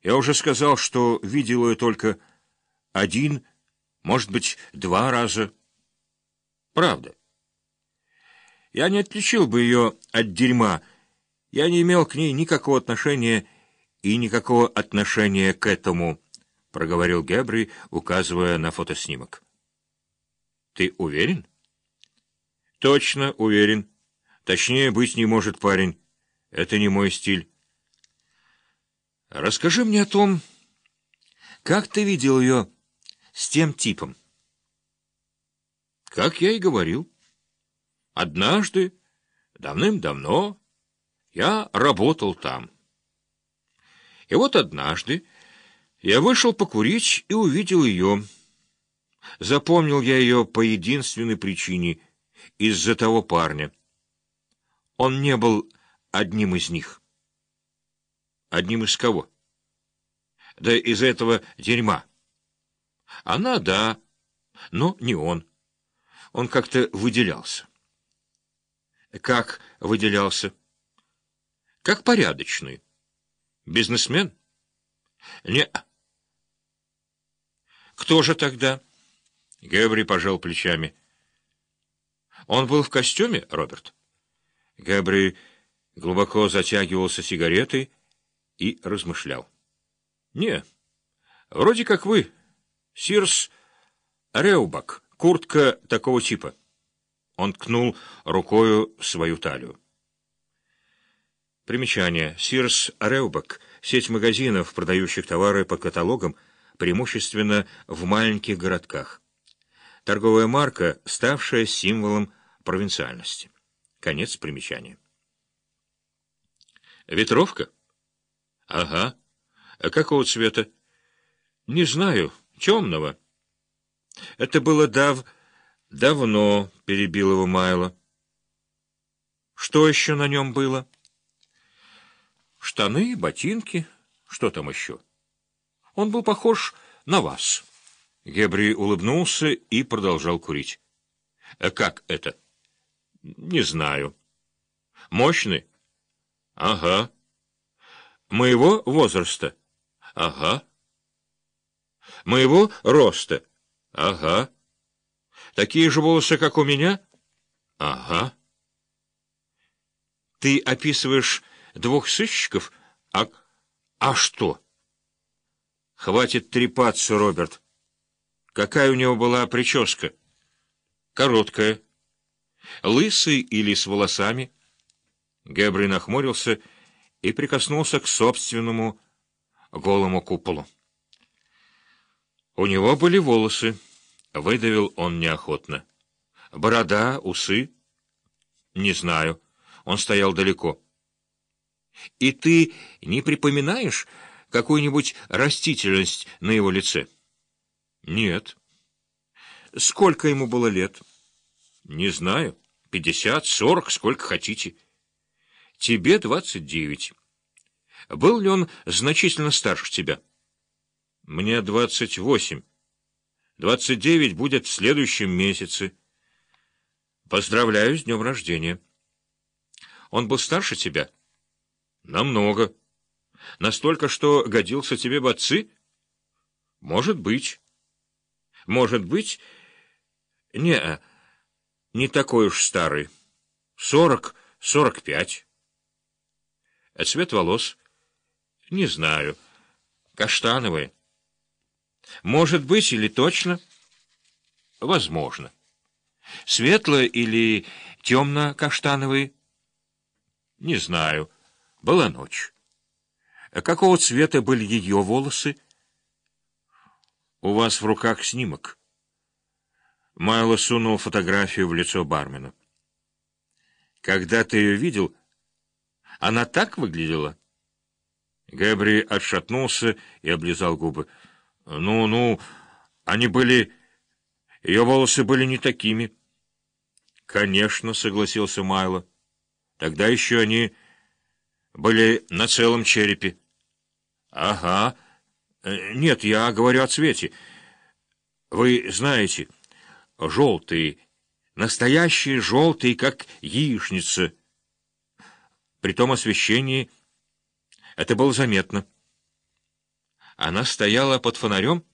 Я уже сказал, что видел ее только один, может быть, 2 раза. Правда. Я не отличил бы ее от дерьма. Я не имел к ней никакого отношения и никакого отношения к этому, — проговорил Гебри, указывая на фотоснимок. — Ты уверен? — Точно уверен. Точнее быть не может, парень. Это не мой стиль. — Расскажи мне о том, как ты видел ее с тем типом. — Как я и говорил. Однажды, давным-давно, я работал там. И вот однажды я вышел покурить и увидел ее. Запомнил я ее по единственной причине — из-за того парня. Он не был одним из них. Одним из кого? Да из этого дерьма. Она, да, но не он. Он как-то выделялся. Как выделялся? Как порядочный. Бизнесмен? Не. Кто же тогда? Гебри пожал плечами. Он был в костюме, Роберт? Гебри глубоко затягивался сигаретой и размышлял. Не, вроде как вы. Сирс Реубак, куртка такого типа. Он ткнул рукою в свою талию. Примечание. Сирс Реубак — сеть магазинов, продающих товары по каталогам, преимущественно в маленьких городках. Торговая марка, ставшая символом провинциальности. Конец примечания. Ветровка? Ага. А какого цвета? Не знаю. Темного. Это было давно, перебил его Майло. Что еще на нем было? Штаны, ботинки. Что там еще? Он был похож на вас. Гебри улыбнулся и продолжал курить. Как это? Не знаю. Мощный? Ага. Моего возраста? Ага. Моего роста? Ага. Такие же волосы, как у меня? Ага. Ты описываешь 2 сыщиков? А что? Хватит трепаться, Роберт. Какая у него была прическа? Короткая. Лысый или с волосами? Гебри нахмурился и прикоснулся к собственному голому куполу. У него были волосы, выдавил он неохотно. Борода, усы? Не знаю. Он стоял далеко. И ты не припоминаешь какую-нибудь растительность на его лице? Нет. Сколько ему было лет? Не знаю. 50, 40, сколько хотите. Тебе 29. Был ли он значительно старше тебя? Мне 28. 29 будет в следующем месяце. Поздравляю с днем рождения. Он был старше тебя? Намного. Настолько, что годился тебе в отцы? Может быть. Может быть. Не такой уж старый. 40, 45. А цвет волос? Не знаю. Каштановые. Может быть, или точно? Возможно. Светло или темно-каштановые? Не знаю. Была ночь. А какого цвета были ее волосы? У вас в руках снимок. Майло сунул фотографию в лицо бармену. Когда ты ее видел, она так выглядела? Гебри отшатнулся и облизал губы. Ну, они были... Ее волосы были не такими. Конечно, согласился Майло. Тогда еще они были на целом черепе. Ага. Нет, я говорю о цвете. Вы знаете, желтые, настоящие желтые, как яичница. При том освещении это было заметно. Она стояла под фонарем?